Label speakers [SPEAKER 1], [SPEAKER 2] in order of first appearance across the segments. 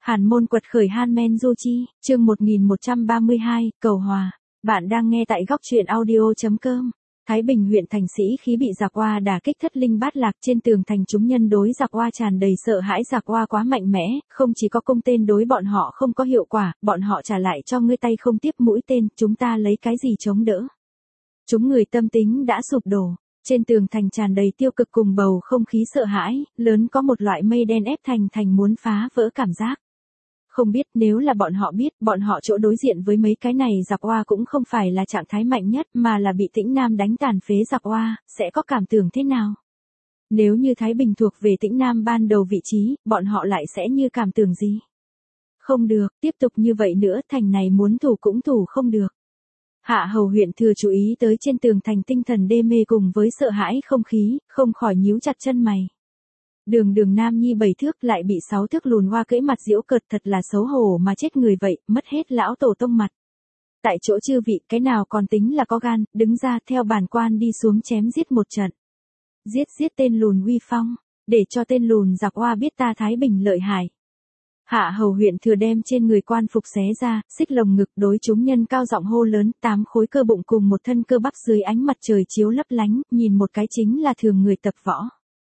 [SPEAKER 1] Hàn Môn quật khởi Hanmen Juchi, chương 1132, cầu hòa. Bạn đang nghe tại góc truyện audio.com. Thái Bình huyện thành sĩ khí bị giặc Hoa đả kích thất linh bát lạc, trên tường thành chúng nhân đối giặc Hoa tràn đầy sợ hãi, giặc Hoa quá mạnh mẽ, không chỉ có cung tên đối bọn họ không có hiệu quả, bọn họ trả lại cho ngươi tay không tiếp mũi tên, chúng ta lấy cái gì chống đỡ. Chúng người tâm tính đã sụp đổ. Trên tường thành tràn đầy tiêu cực cùng bầu không khí sợ hãi, lớn có một loại mây đen ép thành muốn phá vỡ cảm giác. Không biết nếu là bọn họ chỗ đối diện với mấy cái này giặc Hoa cũng không phải là trạng thái mạnh nhất mà là bị Tĩnh Nam đánh tàn phế giặc Hoa, sẽ có cảm tưởng thế nào? Nếu như Thái Bình thuộc về Tĩnh Nam ban đầu vị trí, bọn họ lại sẽ như cảm tưởng gì? Không được, tiếp tục như vậy nữa thành này muốn thủ cũng thủ không được. Hạ Hầu huyện thừa chú ý tới trên tường thành tinh thần đê mê cùng với sợ hãi không khí, không khỏi nhíu chặt chân mày. Đường Nam Nhi 7 thước lại bị 6 thước lùn Hoa cưỡi mặt giễu cợt, thật là xấu hổ mà chết người vậy, mất hết lão tổ tông mặt. Tại chỗ chư vị, cái nào còn tính là có gan, đứng ra theo bản quan đi xuống chém giết một trận. Giết tên lùn uy phong, để cho tên lùn giặc Hoa biết ta Thái Bình lợi hại. Hạ Hầu huyện thừa đem trên người quan phục xé ra, xích lồng ngực đối chúng nhân cao giọng hô lớn, 8 khối cơ bụng cùng một thân cơ bắp dưới ánh mặt trời chiếu lấp lánh, nhìn một cái chính là thường người tập võ.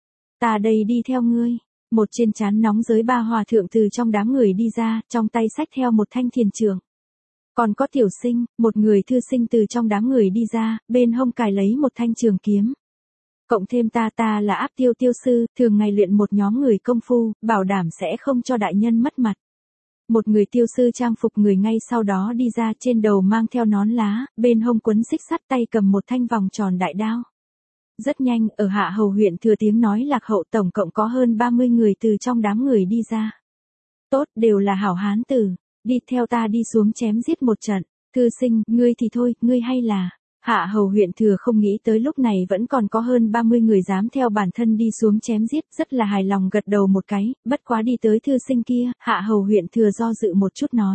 [SPEAKER 1] Ta đây đi theo ngươi. Một trên trán nóng giới ba hòa thượng từ trong đám người đi ra, trong tay xách theo một thanh thiền trường. Còn có tiểu sinh, một người thư sinh từ trong đám người đi ra, bên hông cài lấy một thanh trường kiếm. Cộng thêm ta là Áp Tiêu tiêu sư, thường ngày luyện một nhóm người công phu, bảo đảm sẽ không cho đại nhân mất mặt. Một người tiêu sư trang phục người ngay sau đó đi ra, trên đầu mang theo nón lá, bên hông quấn xích sắt, tay cầm một thanh vòng tròn đại đao. Rất nhanh, ở Hạ Hầu huyện thừa tiếng nói lạc hậu, tổng cộng có hơn 30 người từ trong đám người đi ra. Tốt, đều là hảo hán tử, đi theo ta đi xuống chém giết một trận. Thư sinh, ngươi thì thôi, ngươi hay là... Hạ Hầu huyện thừa không nghĩ tới lúc này vẫn còn có hơn 30 người dám theo bản thân đi xuống chém giết, rất là hài lòng gật đầu một cái, bất quá đi tới thư sinh kia, Hạ Hầu huyện thừa do dự một chút nói.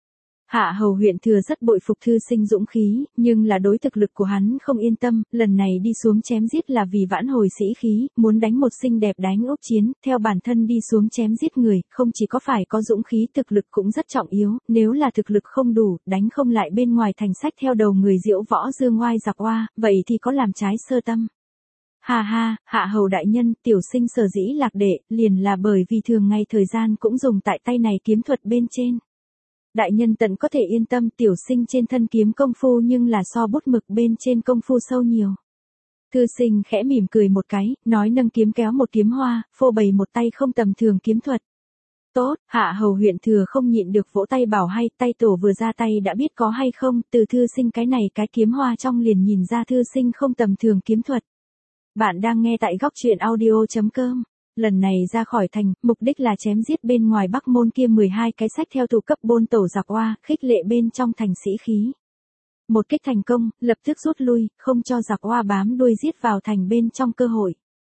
[SPEAKER 1] Hạ Hầu huyện thừa rất bội phục thư sinh dũng khí, nhưng là đối thực lực của hắn không yên tâm, lần này đi xuống chém giết là vì vãn hồi sĩ khí, muốn đánh một xinh đẹp đánh ốc chiến, theo bản thân đi xuống chém giết người, không chỉ có phải có dũng khí, thực lực cũng rất trọng yếu, nếu là thực lực không đủ, đánh không lại bên ngoài thành sách theo đầu người diễu võ dương ngoai giặc Hoa, vậy thì có làm trái sơ tâm. Ha, Hạ Hầu đại nhân, tiểu sinh sở dĩ lạc đệ, liền là bởi vì thường ngày thời gian cũng dùng tại tay này kiếm thuật bên trên. Đại nhân tận có thể yên tâm, tiểu sinh trên thân kiếm công phu nhưng là so bút mực bên trên công phu sâu nhiều. Thư sinh khẽ mỉm cười một cái, nói nâng kiếm kéo một kiếm hoa, phô bày một tay không tầm thường kiếm thuật. Tốt, Hạ Hầu huyện thừa không nhịn được vỗ tay bảo hay, tay tổ vừa ra tay đã biết có hay không, từ thư sinh cái này cái kiếm hoa trong liền nhìn ra thư sinh không tầm thường kiếm thuật. Bạn đang nghe tại góc truyện audio.com. Lần này ra khỏi thành, mục đích là chém giết bên ngoài Bắc Môn kia 12 cái sách theo thủ cấp bôn tổ giặc Hoa, khích lệ bên trong thành sĩ khí. Một kích thành công, lập tức rút lui, không cho giặc Hoa bám đuôi giết vào thành bên trong cơ hội.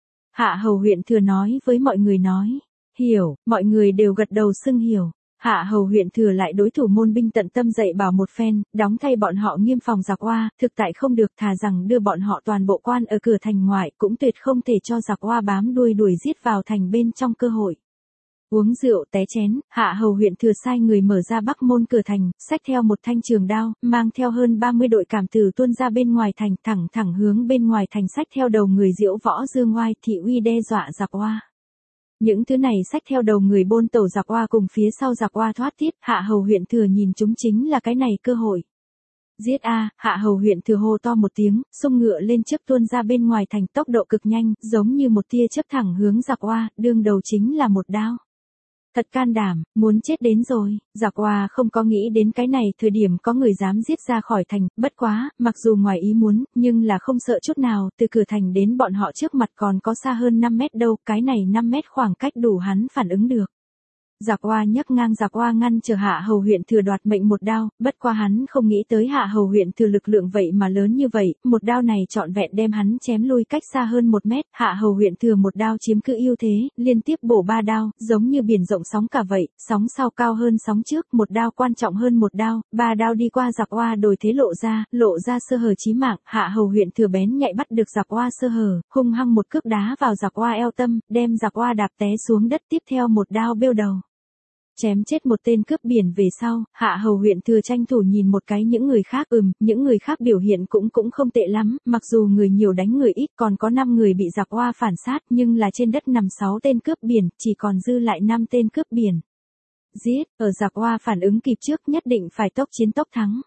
[SPEAKER 1] Hạ Hầu huyện thừa nói với mọi người nói, hiểu, mọi người đều gật đầu xưng hiểu. Hạ Hầu huyện thừa lại đối thủ môn binh tận tâm dạy bảo một phen, đóng thay bọn họ nghiêm phòng giặc Hoa, thực tại không được, thà rằng đưa bọn họ toàn bộ quan ở cửa thành ngoại, cũng tuyệt không thể cho giặc Hoa bám đuôi đuổi giết vào thành bên trong cơ hội. Uống rượu té chén, Hạ Hầu huyện thừa sai người mở ra Bắc Môn cửa thành, xách theo một thanh trường đao, mang theo hơn 30 đội cảm tử tuôn ra bên ngoài thành, thẳng hướng bên ngoài thành, xách theo đầu người diễu võ dương ngoai, thị uy đe dọa giặc Hoa. Những thứ này xách theo đầu người bôn tẩu giặc Hoa cùng phía sau giặc Hoa thoát tiết, Hạ Hầu huyện thừa nhìn chúng chính là cái này cơ hội. Giết a! Hạ Hầu huyện thừa hô to một tiếng, xung ngựa lên trước tuôn ra bên ngoài thành, tốc độ cực nhanh, giống như một tia chớp thẳng hướng giặc Hoa, đương đầu chính là một đao. Thật can đảm, muốn chết đến rồi, giặc Hoa không có nghĩ đến cái này thời điểm có người dám giết ra khỏi thành, bất quá, mặc dù ngoài ý muốn, nhưng là không sợ chút nào, từ cửa thành đến bọn họ trước mặt còn có xa hơn 5 mét đâu, cái này 5 mét khoảng cách đủ hắn phản ứng được. Giặc Hoa nhấc ngang, giặc Hoa ngăn chờ Hạ Hầu huyện thừa đoạt mệnh một đao, bất qua hắn không nghĩ tới Hạ Hầu huyện thừa lực lượng vậy mà lớn như vậy, một đao này trọn vẹn đem hắn chém lui cách xa hơn 1 mét, Hạ Hầu huyện thừa một đao chiếm cứ ưu thế, liên tiếp bổ 3 đao, giống như biển rộng sóng cả vậy, sóng sau cao hơn sóng trước, một đao quan trọng hơn một đao, 3 đao đi qua giặc Hoa đổi thế lộ ra sơ hở chí mạng, Hạ Hầu huyện thừa bén nhạy bắt được giặc Hoa sơ hở, hung hăng một cước đá vào giặc Hoa eo tâm, đem giặc Hoa đạp té xuống đất, tiếp theo một đao bêu đầu. Chém chết một tên cướp biển về sau, Hạ Hầu huyện thừa tranh thủ nhìn một cái những người khác, những người khác biểu hiện cũng không tệ lắm, mặc dù người nhiều đánh người ít, còn có 5 người bị giặc Oa phản sát, nhưng là trên đất nằm 6 tên cướp biển, chỉ còn dư lại 5 tên cướp biển. Giết, ở giặc Oa phản ứng kịp trước, nhất định phải tốc chiến tốc thắng.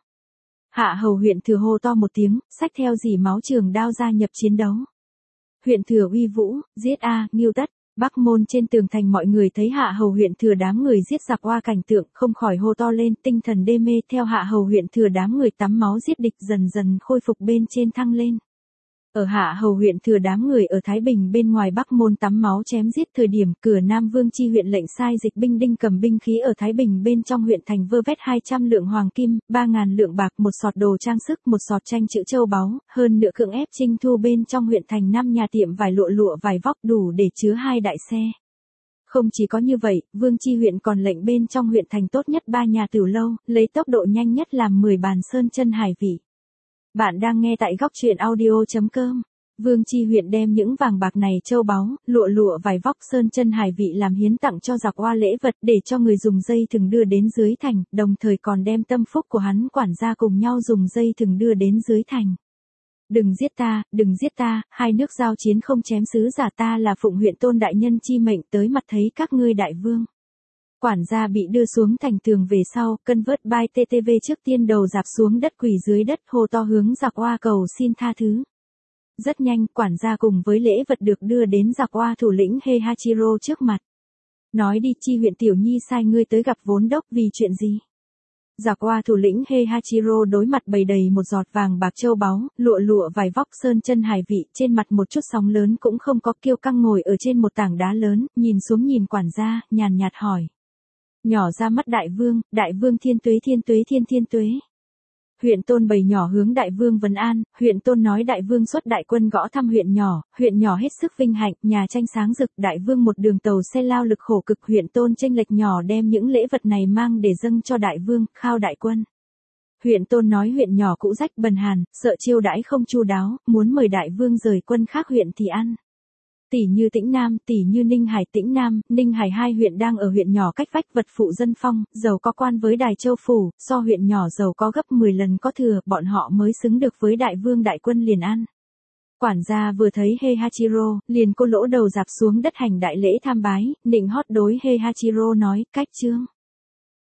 [SPEAKER 1] Hạ Hầu huyện thừa hô to một tiếng, xách theo dỉ máu trường đao gia nhập chiến đấu. Huyện thừa uy vũ, giết a, Ngưu Tất. Bắc Môn trên tường thành mọi người thấy Hạ Hầu huyện thừa đám người giết giặc Oa cảnh tượng, không khỏi hô to lên, tinh thần đê mê, theo Hạ Hầu huyện thừa đám người tắm máu giết địch dần dần khôi phục bên trên thăng lên. Ở Hạ Hầu huyện thừa đám người ở Thái Bình bên ngoài Bắc Môn tắm máu chém giết thời điểm, cửa Nam Vương chi huyện lệnh sai dịch binh đinh cầm binh khí ở Thái Bình bên trong huyện thành vơ vét 200 lượng hoàng kim, 3.000 lượng bạc, một sọt đồ trang sức, một sọt tranh chữ châu báu, hơn nữa cưỡng ép trinh thu bên trong huyện thành 5 nhà tiệm vải lụa vải vóc đủ để chứa 2 đại xe. Không chỉ có như vậy, Vương chi huyện còn lệnh bên trong huyện thành tốt nhất 3 nhà tửu lâu, lấy tốc độ nhanh nhất làm 10 bàn sơn chân hải vị. Bạn đang nghe tại góc truyện audio.com. Vương chi huyện đem những vàng bạc này châu báu, lụa vải vóc sơn chân hải vị làm hiến tặng cho giặc Oa lễ vật để cho người dùng dây thừng đưa đến dưới thành, đồng thời còn đem tâm phúc của hắn quản gia cùng nhau dùng dây thừng đưa đến dưới thành. Đừng giết ta, hai nước giao chiến không chém sứ giả, ta là Phụng huyện Tôn đại nhân chi mệnh tới mặt thấy các ngươi đại vương. Quản gia bị đưa xuống thành tường về sau, cân vớt bai TTV trước tiên đầu dạp xuống đất quỳ dưới đất hô to hướng giặc Oa cầu xin tha thứ. Rất nhanh, quản gia cùng với lễ vật được đưa đến giặc Oa thủ lĩnh Heihachiro trước mặt. Nói đi, chi huyện tiểu nhi sai ngươi tới gặp vốn đốc vì chuyện gì? Giặc Oa thủ lĩnh Heihachiro đối mặt bày đầy một giọt vàng bạc châu báu, lụa vải vóc sơn chân hải vị, trên mặt một chút sóng lớn cũng không có, kiêu căng ngồi ở trên một tảng đá lớn, nhìn xuống nhìn quản gia, nhàn nhạt hỏi. Nhỏ ra mắt đại vương thiên tuế. Huyện Tôn bày nhỏ hướng đại vương vấn an, huyện Tôn nói đại vương xuất đại quân gõ thăm huyện nhỏ hết sức vinh hạnh, nhà tranh sáng rực, đại vương một đường tàu xe lao lực khổ cực, huyện Tôn chênh lệch nhỏ đem những lễ vật này mang để dâng cho đại vương, khao đại quân. Huyện Tôn nói huyện nhỏ cũ rách bần hàn, sợ chiêu đãi không chu đáo, muốn mời đại vương rời quân khác huyện thì ăn. Tỷ như Tĩnh Nam, tỷ như Ninh Hải, Tĩnh Nam, Ninh Hải hai huyện đang ở huyện nhỏ cách vách, vật phụ dân phong, giàu có quan với Đài Châu phủ, so huyện nhỏ giàu có gấp 10 lần có thừa, bọn họ mới xứng được với đại vương đại quân liền ăn. Quản gia vừa thấy Heihachiro, liền cô lỗ đầu dạp xuống đất hành đại lễ tham bái, nịnh hót đối Heihachiro nói, cách chương.